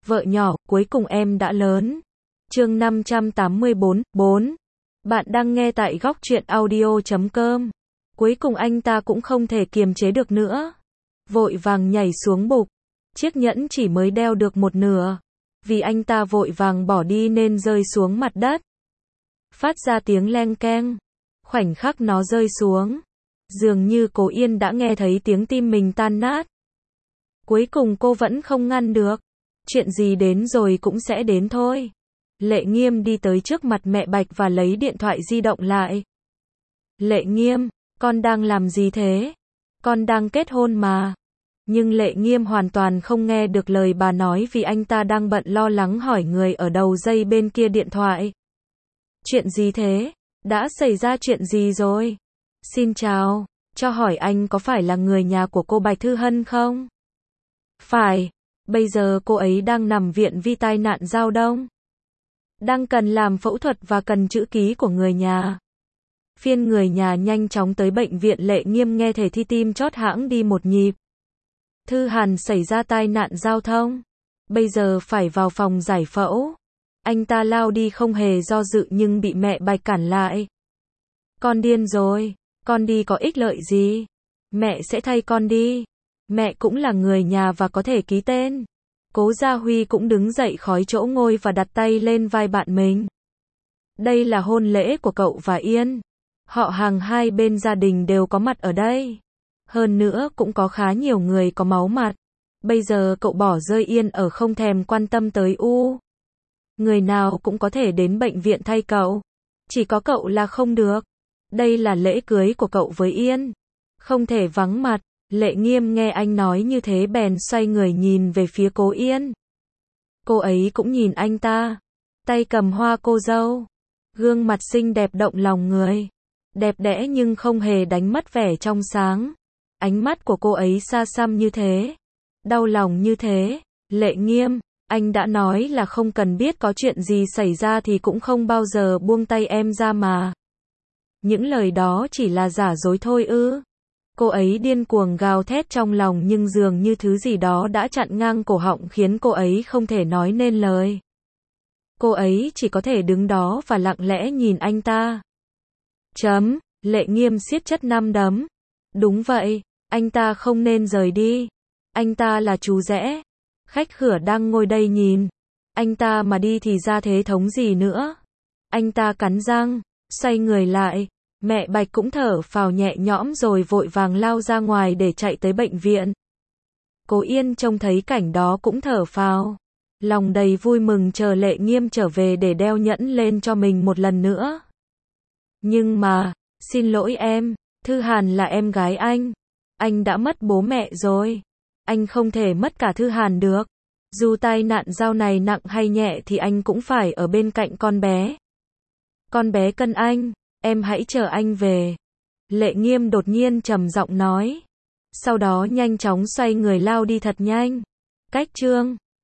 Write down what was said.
Vợ nhỏ, cuối cùng em đã lớn. Chương 584, 4. Bạn đang nghe tại góc truyện audio.com. Cuối cùng anh ta cũng không thể kiềm chế được nữa. Vội vàng nhảy xuống bục. Chiếc nhẫn chỉ mới đeo được một nửa. Vì anh ta vội vàng bỏ đi nên rơi xuống mặt đất. Phát ra tiếng leng keng. Khoảnh khắc nó rơi xuống. Dường như Cố Yên đã nghe thấy tiếng tim mình tan nát. Cuối cùng cô vẫn không ngăn được. Chuyện gì đến rồi cũng sẽ đến thôi. Lệ Nghiêm đi tới trước mặt mẹ Bạch và lấy điện thoại di động lại. Lệ Nghiêm, con đang làm gì thế? Con đang kết hôn mà. Nhưng Lệ Nghiêm hoàn toàn không nghe được lời bà nói vì anh ta đang bận lo lắng hỏi người ở đầu dây bên kia điện thoại. Chuyện gì thế? Đã xảy ra chuyện gì rồi? Xin chào, cho hỏi anh có phải là người nhà của cô Bạch Thư Hân không? Phải, bây giờ cô ấy đang nằm viện vì tai nạn giao thông. Đang cần làm phẫu thuật và cần chữ ký của người nhà. Phiên người nhà nhanh chóng tới bệnh viện. Lệ Nghiêm nghe thể thi tim chót hãng đi một nhịp. Thư Hàn xảy ra tai nạn giao thông. Bây giờ phải vào phòng giải phẫu. Anh ta lao đi không hề do dự nhưng bị mẹ Bạch cản lại. Con điên rồi, con đi có ích lợi gì? Mẹ sẽ thay con đi. Mẹ cũng là người nhà và có thể ký tên. Cố Gia Huy cũng đứng dậy khỏi chỗ ngồi và đặt tay lên vai bạn mình. Đây là hôn lễ của cậu và Yên. Họ hàng hai bên gia đình đều có mặt ở đây. Hơn nữa cũng có khá nhiều người có máu mặt. Bây giờ cậu bỏ rơi Yên ở không thèm quan tâm tới người nào cũng có thể đến bệnh viện thay cậu. Chỉ có cậu là không được. Đây là lễ cưới của cậu với Yên. Không thể vắng mặt. Lệ Nghiêm nghe anh nói như thế bèn xoay người nhìn về phía Cố Yên. Cô ấy cũng nhìn anh ta. Tay cầm hoa cô dâu. Gương mặt xinh đẹp động lòng người. Đẹp đẽ nhưng không hề đánh mất vẻ trong sáng. Ánh mắt của cô ấy xa xăm như thế. Đau lòng như thế. Lệ Nghiêm, anh đã nói là không cần biết có chuyện gì xảy ra thì cũng không bao giờ buông tay em ra mà. Những lời đó chỉ là giả dối thôi ư? Cô ấy điên cuồng gào thét trong lòng nhưng dường như thứ gì đó đã chặn ngang cổ họng khiến cô ấy không thể nói nên lời. Cô ấy chỉ có thể đứng đó và lặng lẽ nhìn anh ta. Lệ Nghiêm siết chặt nắm đấm. Đúng vậy, anh ta không nên rời đi. Anh ta là chú rể. Khách khứa đang ngồi đây nhìn. Anh ta mà đi thì ra thế thống gì nữa. Anh ta cắn răng, xoay người lại. Mẹ Bạch cũng thở phào nhẹ nhõm rồi vội vàng lao ra ngoài để chạy tới bệnh viện. Cố Yên trông thấy cảnh đó cũng thở phào. Lòng đầy vui mừng chờ Lệ Nghiêm trở về để đeo nhẫn lên cho mình một lần nữa. Nhưng mà, xin lỗi em, Thư Hàn là em gái anh. Anh đã mất bố mẹ rồi. Anh không thể mất cả Thư Hàn được. Dù tai nạn giao này nặng hay nhẹ thì anh cũng phải ở bên cạnh con bé. Con bé cần anh. Em hãy chờ anh về. Lệ Nghiêm đột nhiên trầm giọng nói. Sau đó nhanh chóng xoay người lao đi thật nhanh. Cách chương